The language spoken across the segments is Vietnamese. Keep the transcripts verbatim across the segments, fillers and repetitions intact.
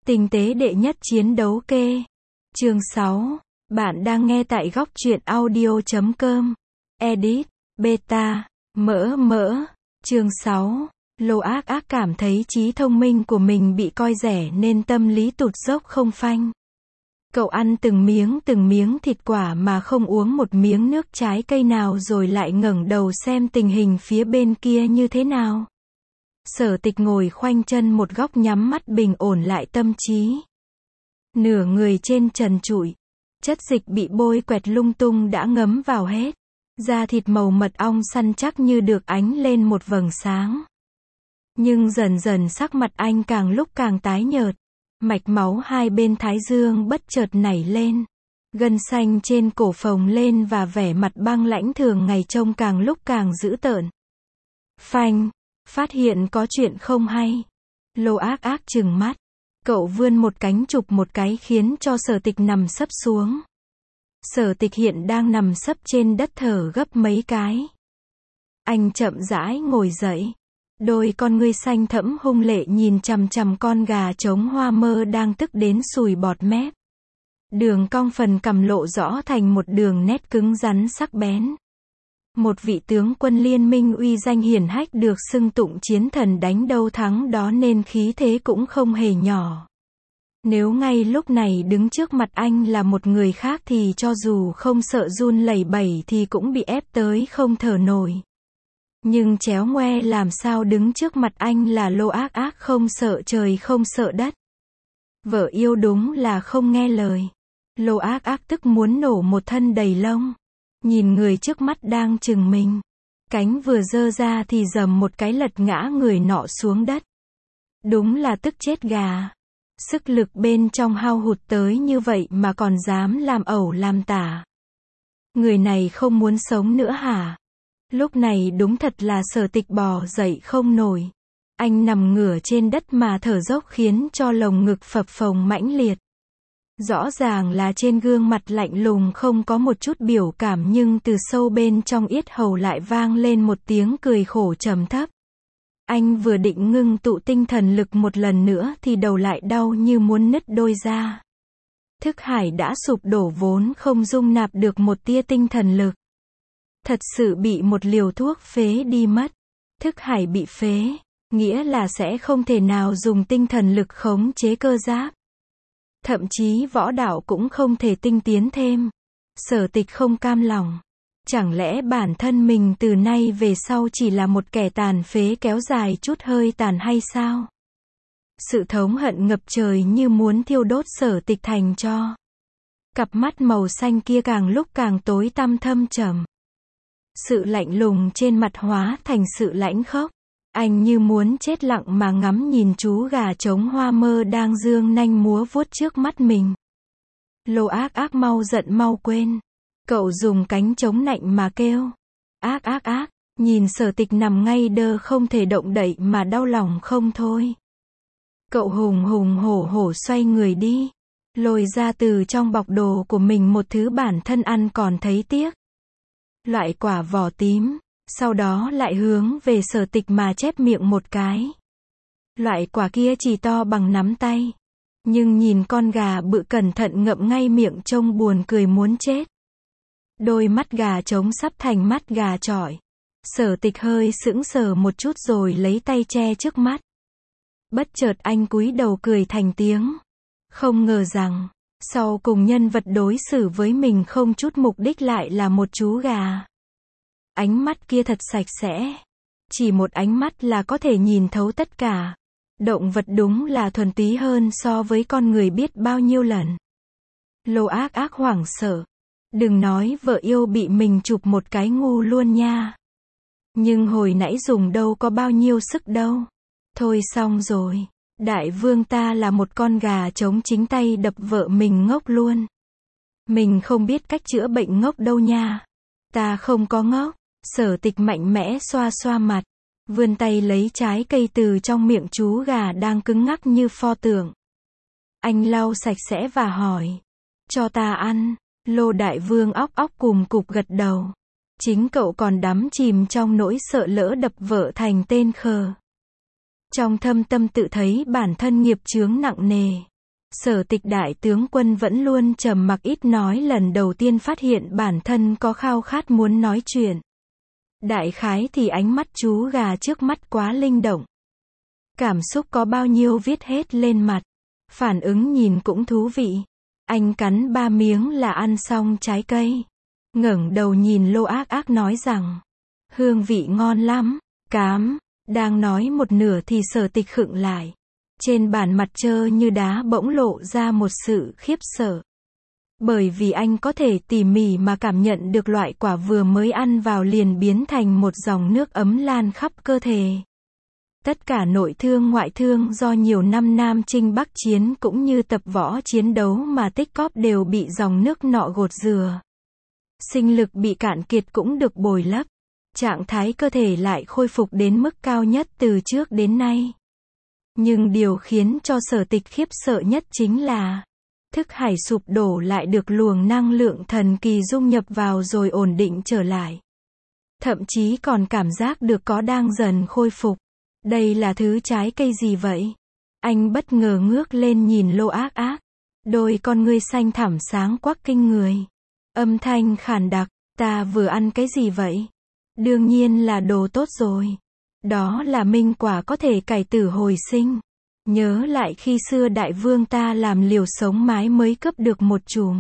Tinh tế đệ nhất chiến đấu kê. Chương sáu. Bạn đang nghe tại góc truyện audio chấm com. Edit, beta, mỡ mỡ. Chương sáu. Lô Ác Ác cảm thấy trí thông minh của mình bị coi rẻ nên tâm lý tụt dốc không phanh. Cậu ăn từng miếng từng miếng thịt quả mà không uống một miếng nước trái cây nào rồi lại ngẩng đầu xem tình hình phía bên kia như thế nào. Sở Tịch ngồi khoanh chân một góc nhắm mắt bình ổn lại tâm trí. Nửa người trên trần trụi, chất dịch bị bôi quẹt lung tung đã ngấm vào hết. Da thịt màu mật ong săn chắc như được ánh lên một vầng sáng. Nhưng dần dần sắc mặt anh càng lúc càng tái nhợt. Mạch máu hai bên thái dương bất chợt nảy lên. Gân xanh trên cổ phồng lên và vẻ mặt băng lãnh thường ngày trông càng lúc càng dữ tợn. Phanh, phát hiện có chuyện không hay. Lô Ác Ác trừng mắt. Cậu vươn một cánh chụp một cái khiến cho Sở Tịch nằm sấp xuống. Sở Tịch hiện đang nằm sấp trên đất thở gấp mấy cái. Anh chậm rãi ngồi dậy. Đôi con ngươi xanh thẫm hung lệ nhìn chằm chằm con gà trống Hoa Mơ đang tức đến sùi bọt mép. Đường cong phần cằm lộ rõ thành một đường nét cứng rắn sắc bén. Một vị tướng quân liên minh uy danh hiển hách được xưng tụng chiến thần đánh đâu thắng đó nên khí thế cũng không hề nhỏ. Nếu ngay lúc này đứng trước mặt anh là một người khác thì cho dù không sợ run lẩy bẩy thì cũng bị ép tới không thở nổi. Nhưng chéo ngoe làm sao đứng trước mặt anh là Lô Ác Ác không sợ trời không sợ đất. Vợ yêu đúng là không nghe lời. Lô Ác Ác tức muốn nổ một thân đầy lông. Nhìn người trước mắt đang chừng mình. Cánh vừa giơ ra thì dầm một cái lật ngã người nọ xuống đất. Đúng là tức chết gà. Sức lực bên trong hao hụt tới như vậy mà còn dám làm ẩu làm tả. Người này không muốn sống nữa hả? Lúc này đúng thật là Sở Tịch bò dậy không nổi. Anh nằm ngửa trên đất mà thở dốc khiến cho lồng ngực phập phồng mãnh liệt. Rõ ràng là trên gương mặt lạnh lùng không có một chút biểu cảm nhưng từ sâu bên trong yết hầu lại vang lên một tiếng cười khổ trầm thấp. Anh vừa định ngưng tụ tinh thần lực một lần nữa thì đầu lại đau như muốn nứt đôi ra. Thức hải đã sụp đổ vốn không dung nạp được một tia tinh thần lực. Thật sự bị một liều thuốc phế đi mất. Thức hải bị phế, nghĩa là sẽ không thể nào dùng tinh thần lực khống chế cơ giáp. Thậm chí võ đạo cũng không thể tinh tiến thêm. Sở Tịch không cam lòng. Chẳng lẽ bản thân mình từ nay về sau chỉ là một kẻ tàn phế kéo dài chút hơi tàn hay sao? Sự thống hận ngập trời như muốn thiêu đốt Sở Tịch thành tro. Cặp mắt màu xanh kia càng lúc càng tối tăm thâm trầm. Sự lạnh lùng trên mặt hóa thành sự lãnh khốc. Anh như muốn chết lặng mà ngắm nhìn chú gà trống Hoa Mơ đang dương nanh múa vuốt trước mắt mình. Lô Ác Ác mau giận mau quên. Cậu dùng cánh chống nạnh mà kêu. Ác ác ác, nhìn Sở Tịch nằm ngay đơ không thể động đậy mà đau lòng không thôi. Cậu hùng hùng hổ hổ xoay người đi. Lôi ra từ trong bọc đồ của mình một thứ bản thân ăn còn thấy tiếc. Loại quả vỏ tím. Sau đó lại hướng về Sở Tịch mà chép miệng một cái. Loại quả kia chỉ to bằng nắm tay. Nhưng nhìn con gà bự cẩn thận ngậm ngay miệng trông buồn cười muốn chết. Đôi mắt gà trống sắp thành mắt gà chọi. Sở Tịch hơi sững sờ một chút rồi lấy tay che trước mắt. Bất chợt anh cúi đầu cười thành tiếng. Không ngờ rằng, sau cùng nhân vật đối xử với mình không chút mục đích lại là một chú gà. Ánh mắt kia thật sạch sẽ. Chỉ một ánh mắt là có thể nhìn thấu tất cả. Động vật đúng là thuần túy hơn so với con người biết bao nhiêu lần. Lô Ác Ác hoảng sợ. Đừng nói vợ yêu bị mình chụp một cái ngu luôn nha. Nhưng hồi nãy dùng đâu có bao nhiêu sức đâu. Thôi xong rồi. Đại vương ta là một con gà trống chính tay đập vợ mình ngốc luôn. Mình không biết cách chữa bệnh ngốc đâu nha. Ta không có ngốc. Sở Tịch mạnh mẽ xoa xoa mặt. Vươn tay lấy trái cây từ trong miệng chú gà đang cứng ngắc như pho tượng. Anh lau sạch sẽ và hỏi. Cho ta ăn. Lô đại vương óc óc cùm cụp gật đầu. Chính cậu còn đắm chìm trong nỗi sợ lỡ đập vợ thành tên khờ. Trong thâm tâm tự thấy bản thân nghiệp chướng nặng nề. Sở Tịch đại tướng quân vẫn luôn trầm mặc ít nói, lần đầu tiên phát hiện bản thân có khao khát muốn nói chuyện. Đại khái thì ánh mắt chú gà trước mắt quá linh động. Cảm xúc có bao nhiêu viết hết lên mặt. Phản ứng nhìn cũng thú vị. Anh cắn ba miếng là ăn xong trái cây. Ngẩng đầu nhìn Lô Ác Ác nói rằng, hương vị ngon lắm, cám. Đang nói một nửa thì Sở Tịch khựng lại. Trên bàn mặt trơ như đá bỗng lộ ra một sự khiếp sợ. Bởi vì anh có thể tỉ mỉ mà cảm nhận được loại quả vừa mới ăn vào liền biến thành một dòng nước ấm lan khắp cơ thể. Tất cả nội thương ngoại thương do nhiều năm Nam Chinh Bắc Chiến cũng như tập võ chiến đấu mà tích cóp đều bị dòng nước nọ gột rửa. Sinh lực bị cạn kiệt cũng được bồi lấp. Trạng thái cơ thể lại khôi phục đến mức cao nhất từ trước đến nay. Nhưng điều khiến cho Sở Tịch khiếp sợ nhất chính là thức hải sụp đổ lại được luồng năng lượng thần kỳ dung nhập vào rồi ổn định trở lại. Thậm chí còn cảm giác được có đang dần khôi phục. Đây là thứ trái cây gì vậy? Anh bất ngờ ngước lên nhìn Lô Ác Ác. Đôi con ngươi xanh thẳm sáng quắc kinh người. Âm thanh khàn đặc, ta vừa ăn cái gì vậy? Đương nhiên là đồ tốt rồi. Đó là minh quả có thể cải tử hồi sinh. Nhớ lại khi xưa đại vương ta làm liều sống mái mới cướp được một chùm.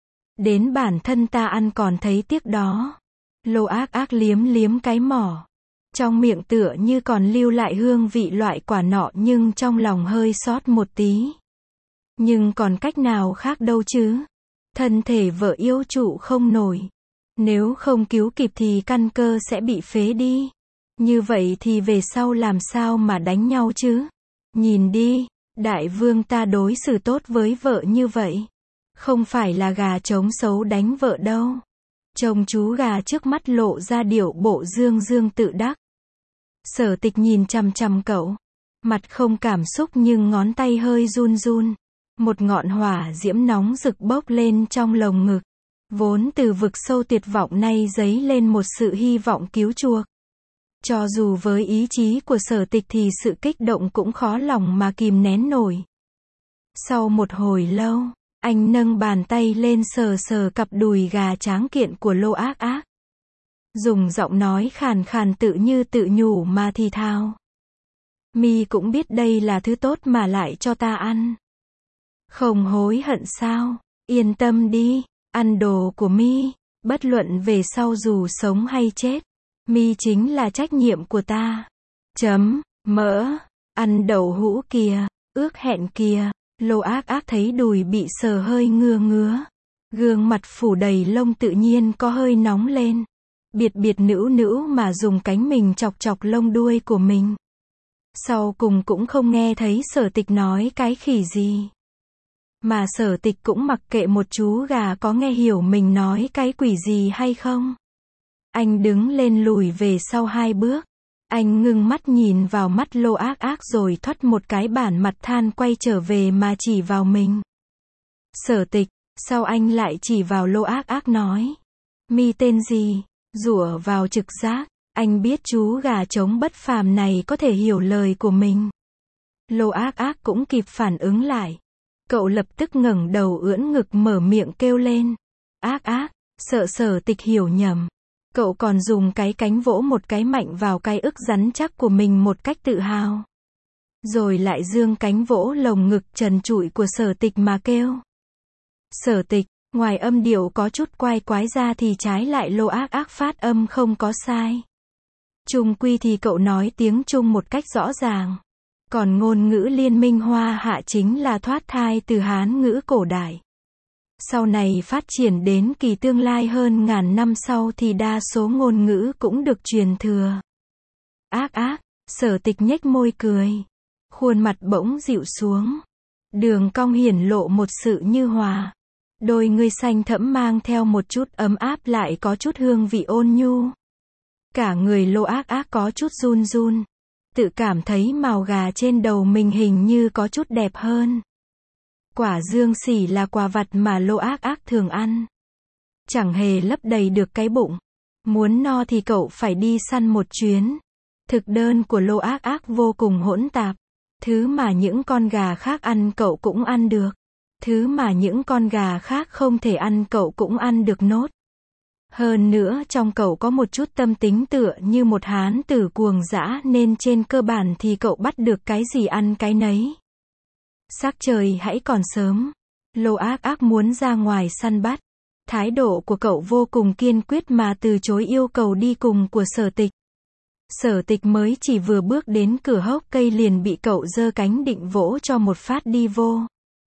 Đến bản thân ta ăn còn thấy tiếc đó. Lô Ác Ác liếm liếm cái mỏ. Trong miệng tựa như còn lưu lại hương vị loại quả nọ nhưng trong lòng hơi xót một tí. Nhưng còn cách nào khác đâu chứ. Thân thể vợ yêu trụ không nổi. Nếu không cứu kịp thì căn cơ sẽ bị phế đi. Như vậy thì về sau làm sao mà đánh nhau chứ? Nhìn đi, đại vương ta đối xử tốt với vợ như vậy. Không phải là gà trống xấu đánh vợ đâu. Chồng chú gà trước mắt lộ ra điệu bộ dương dương tự đắc. Sở Tịch nhìn chằm chằm cậu. Mặt không cảm xúc nhưng ngón tay hơi run run. Một ngọn hỏa diễm nóng rực bốc lên trong lồng ngực. Vốn từ vực sâu tuyệt vọng nay dấy lên một sự hy vọng cứu chuộc. Cho dù với ý chí của Sở Tịch thì sự kích động cũng khó lòng mà kìm nén nổi. Sau một hồi lâu, anh nâng bàn tay lên sờ sờ cặp đùi gà tráng kiện của Lô Ác Ác. Dùng giọng nói khàn khàn tự như tự nhủ mà thì thào. Mi cũng biết đây là thứ tốt mà lại cho ta ăn. Không hối hận sao? Yên tâm đi, ăn đồ của Mi, bất luận về sau dù sống hay chết. Mi chính là trách nhiệm của ta. Chấm, mỡ, ăn đậu hũ kìa, ước hẹn kìa. Lô Ác Ác thấy đùi bị sờ hơi ngứa ngứa. Gương mặt phủ đầy lông tự nhiên có hơi nóng lên. Biệt biệt nữu nữu mà dùng cánh mình chọc chọc lông đuôi của mình. Sau cùng cũng không nghe thấy Sở Tịch nói cái khỉ gì. Mà Sở Tịch cũng mặc kệ một chú gà có nghe hiểu mình nói cái quỷ gì hay không. Anh đứng lên lùi về sau hai bước. Anh ngưng mắt nhìn vào mắt Lô Ác Ác rồi thoắt một cái bản mặt than quay trở về mà chỉ vào mình. Sở Tịch, sao anh lại chỉ vào Lô Ác Ác nói? Mi tên gì? Rủa vào trực giác, anh biết chú gà trống bất phàm này có thể hiểu lời của mình. Lô Ác Ác cũng kịp phản ứng lại. Cậu lập tức ngẩng đầu ưỡn ngực mở miệng kêu lên. Ác Ác, sợ Sở Tịch hiểu nhầm. Cậu còn dùng cái cánh vỗ một cái mạnh vào cái ức rắn chắc của mình một cách tự hào. Rồi lại dương cánh vỗ lồng ngực trần trụi của Sở Tịch mà kêu. Sở Tịch, ngoài âm điệu có chút quái quái ra thì trái lại Lô Ác Ác phát âm không có sai. Chung quy thì cậu nói tiếng Trung một cách rõ ràng. Còn ngôn ngữ Liên minh Hoa Hạ chính là thoát thai từ Hán ngữ cổ đại. Sau này phát triển đến kỳ tương lai hơn ngàn năm sau thì đa số ngôn ngữ cũng được truyền thừa. Ác Ác, Sở Tịch nhếch môi cười. Khuôn mặt bỗng dịu xuống. Đường cong hiển lộ một sự như hòa. Đôi ngươi xanh thẫm mang theo một chút ấm áp lại có chút hương vị ôn nhu. Cả người Lô Ác Ác có chút run run. Tự cảm thấy mào gà trên đầu mình hình như có chút đẹp hơn. Quả dương xỉ là quà vặt mà Lô Ác Ác thường ăn. Chẳng hề lấp đầy được cái bụng. Muốn no thì cậu phải đi săn một chuyến. Thực đơn của Lô Ác Ác vô cùng hỗn tạp. Thứ mà những con gà khác ăn cậu cũng ăn được. Thứ mà những con gà khác không thể ăn cậu cũng ăn được nốt. Hơn nữa trong cậu có một chút tâm tính tựa như một hán tử cuồng dã nên trên cơ bản thì cậu bắt được cái gì ăn cái nấy. Sắc trời hãy còn sớm. Lô Ác Ác muốn ra ngoài săn bắt. Thái độ của cậu vô cùng kiên quyết mà từ chối yêu cầu đi cùng của Sở Tịch. Sở Tịch mới chỉ vừa bước đến cửa hốc cây liền bị cậu giơ cánh định vỗ cho một phát đi vô.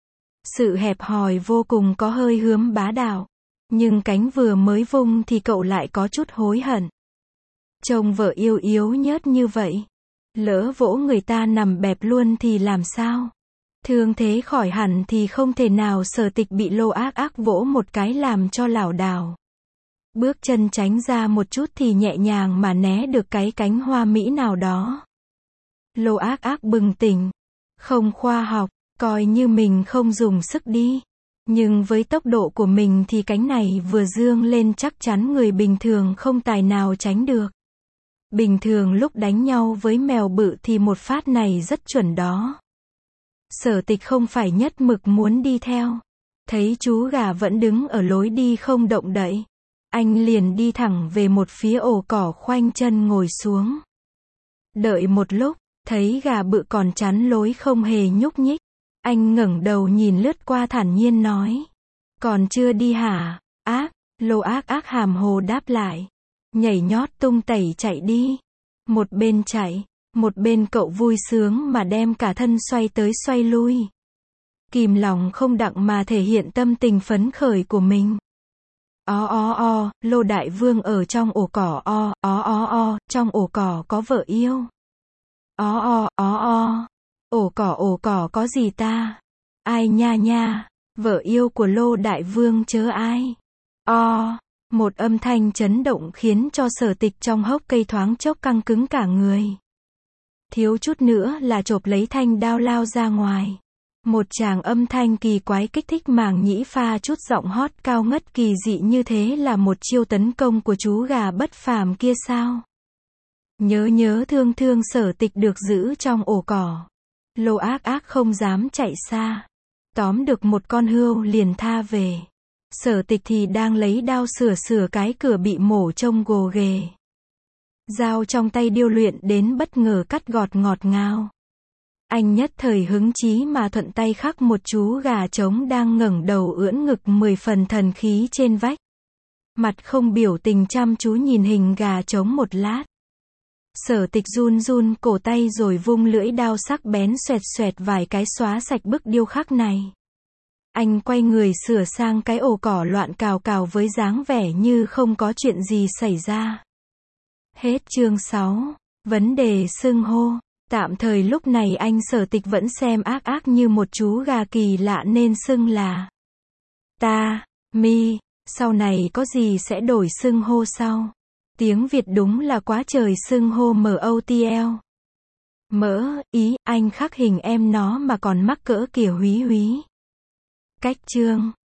Sự hẹp hòi vô cùng có hơi hướm bá đạo. Nhưng cánh vừa mới vung thì cậu lại có chút hối hận. Trông vợ yêu yếu nhớt như vậy. Lỡ vỗ người ta nằm bẹp luôn thì làm sao? Thương thế khỏi hẳn thì không thể nào. Sở Tịch bị Lô Ác Ác vỗ một cái làm cho lảo đảo. Bước chân tránh ra một chút thì nhẹ nhàng mà né được cái cánh hoa mỹ nào đó. Lô Ác Ác bừng tỉnh. Không khoa học, coi như mình không dùng sức đi. Nhưng với tốc độ của mình thì cánh này vừa dương lên chắc chắn người bình thường không tài nào tránh được. Bình thường lúc đánh nhau với mèo bự thì một phát này rất chuẩn đó. Sở Tịch không phải nhất mực muốn đi theo. Thấy chú gà vẫn đứng ở lối đi không động đậy. Anh liền đi thẳng về một phía ổ cỏ khoanh chân ngồi xuống. Đợi một lúc, thấy gà bự còn chắn lối không hề nhúc nhích. Anh ngẩng đầu nhìn lướt qua thản nhiên nói. Còn chưa đi hả? Ác, Lô Ác Ác hàm hồ đáp lại. Nhảy nhót tung tẩy chạy đi. Một bên chạy, một bên cậu vui sướng mà đem cả thân xoay tới xoay lui. Kìm lòng không đặng mà thể hiện tâm tình phấn khởi của mình. Ó ó ó, Lô Đại Vương ở trong ổ cỏ o, ó ó ó, trong ổ cỏ có vợ yêu. Ó ó, ó ó, ổ cỏ ổ cỏ có gì ta? Ai nha nha, vợ yêu của Lô Đại Vương chớ ai. O, một âm thanh chấn động khiến cho Sở Tịch trong hốc cây thoáng chốc căng cứng cả người. Thiếu chút nữa là chộp lấy thanh đao lao ra ngoài. Một tràng âm thanh kỳ quái kích thích màng nhĩ pha chút giọng hót cao ngất kỳ dị như thế là một chiêu tấn công của chú gà bất phàm kia sao? Nhớ nhớ thương thương Sở Tịch được giữ trong ổ cỏ. Lô Ác Ác không dám chạy xa. Tóm được một con hươu liền tha về. Sở Tịch thì đang lấy đao sửa sửa cái cửa bị mổ trông gồ ghề. Dao trong tay điêu luyện đến bất ngờ cắt gọt ngọt ngào. Anh nhất thời hứng chí mà thuận tay khắc một chú gà trống đang ngẩng đầu ưỡn ngực mười phần thần khí trên vách. Mặt không biểu tình chăm chú nhìn hình gà trống một lát. Sở Tịch run run cổ tay rồi vung lưỡi đao sắc bén xoẹt xoẹt vài cái xóa sạch bức điêu khắc này. Anh quay người sửa sang cái ổ cỏ loạn cào cào với dáng vẻ như không có chuyện gì xảy ra. Hết chương sáu. Vấn đề xưng hô. Tạm thời lúc này anh Sở Tịch vẫn xem Ác Ác như một chú gà kỳ lạ nên xưng là ta, mi, sau này có gì sẽ đổi xưng hô sau. Tiếng Việt đúng là quá trời xưng hô em o tê lờ. Mỡ, ý, anh khắc hình em nó mà còn mắc cỡ kiểu húy húy. Cách chương